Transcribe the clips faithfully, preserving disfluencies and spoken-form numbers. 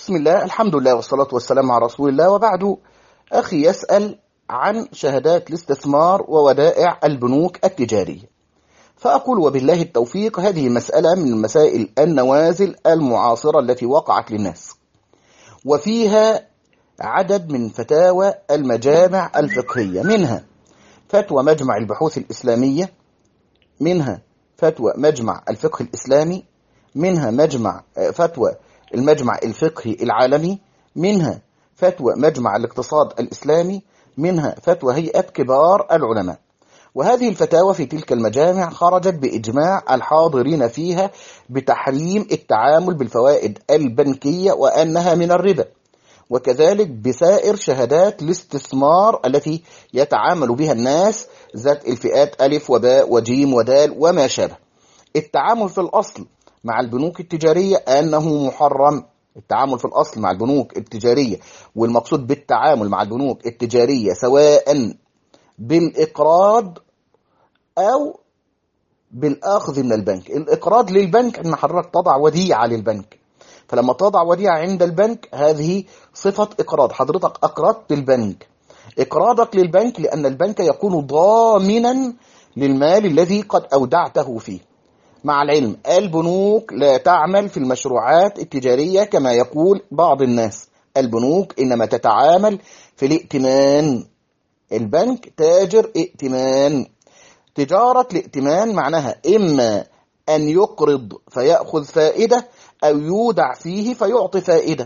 بسم الله، الحمد لله والصلاة والسلام على رسول الله، وبعد. أخي يسأل عن شهادات الاستثمار وودائع البنوك التجارية، فأقول وبالله التوفيق. هذه مسألة من المسائل النوازل المعاصرة التي وقعت للناس، وفيها عدد من فتاوى المجامع الفقهية، منها فتوى مجمع البحوث الإسلامية، منها فتوى مجمع الفقه الإسلامي، منها مجمع فتوى المجمع الفقهي العالمي، منها فتوى مجمع الاقتصاد الإسلامي، منها فتوى هيئة كبار العلماء. وهذه الفتاوى في تلك المجامع خرجت بإجماع الحاضرين فيها بتحريم التعامل بالفوائد البنكية وأنها من الربا، وكذلك بسائر شهادات الاستثمار التي يتعامل بها الناس ذات الفئات ألف وباء وجيم ودال وما شابه. التعامل في الأصل مع البنوك التجارية أنه محرم. التعامل في الأصل مع البنوك التجارية، والمقصود بالتعامل مع البنوك التجارية سواء بالإقراض أو بالأخذ من البنك. الإقراض للبنك أن حضرتك تضع وديعة للبنك، فلما تضع وديعة عند البنك هذه صفة إقراض، حضرتك أقرضت البنك. إقراضك للبنك لأن البنك يكون ضامنا للمال الذي قد أودعته فيه. مع العلم البنوك لا تعمل في المشروعات التجارية كما يقول بعض الناس، البنوك إنما تتعامل في الائتمان. البنك تاجر ائتمان. تجارة الائتمان معناها إما أن يقرض فيأخذ فائدة أو يودع فيه فيعطي فائدة.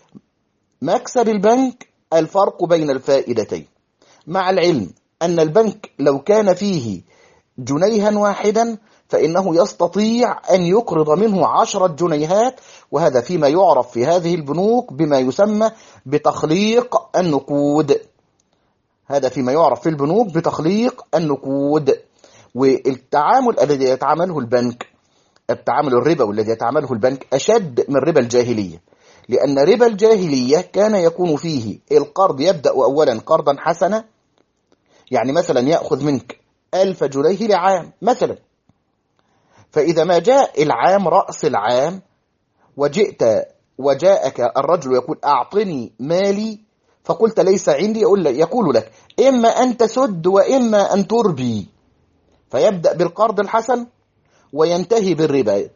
مكسب البنك الفرق بين الفائدتين. مع العلم أن البنك لو كان فيه جنيها واحدا فإنه يستطيع أن يقرض منه عشرة جنيهات، وهذا فيما يعرف في هذه البنوك بما يسمى بتخليق النقود. هذا فيما يعرف في البنوك بتخليق النقود. والتعامل الذي يتعامله البنك، التعامل الربوي الذي يتعامله البنك أشد من ربا الجاهلية، لأن ربا الجاهلية كان يكون فيه القرض يبدأ أولا قرضا حسنا، يعني مثلا يأخذ منك ألف جنيه لعام مثلا، فإذا ما جاء العام رأس العام وجئت وجاءك الرجل يقول أعطني مالي، فقلت ليس عندي، يقول لك إما أن تسد وإما أن تربي، فيبدأ بالقرض الحسن وينتهي بالربا.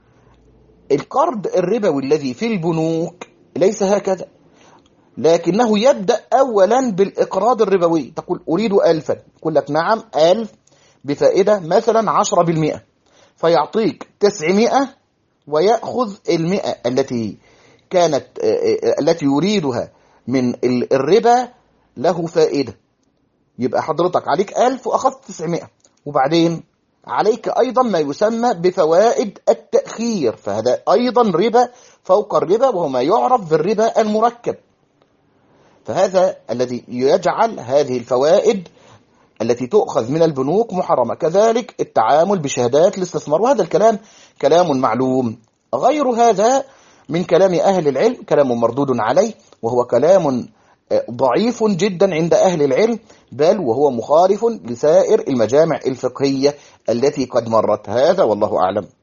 القرض الربوي الذي في البنوك ليس هكذا، لكنه يبدأ أولا بالإقراض الربوي. تقول أريد ألفا، يقول لك نعم ألف بفائدة مثلا عشرة بالمئة، فيعطيك تسعمائة ويأخذ المئة التي كانت التي يريدها من الربا له فائدة. يبقى حضرتك عليك ألف وأخذت تسعمائة، وبعدين عليك أيضا ما يسمى بفوائد التأخير، فهذا أيضا ربا فوق الربا، وهو ما يعرف بالربا المركب. فهذا الذي يجعل هذه الفوائد التي تؤخذ من البنوك محرمة. كذلك التعامل بشهادات الاستثمار، وهذا الكلام كلام معلوم. غير هذا من كلام أهل العلم كلام مردود عليه، وهو كلام ضعيف جدا عند أهل العلم، بل وهو مخالف لسائر المجامع الفقهية التي قد مرت. هذا والله أعلم.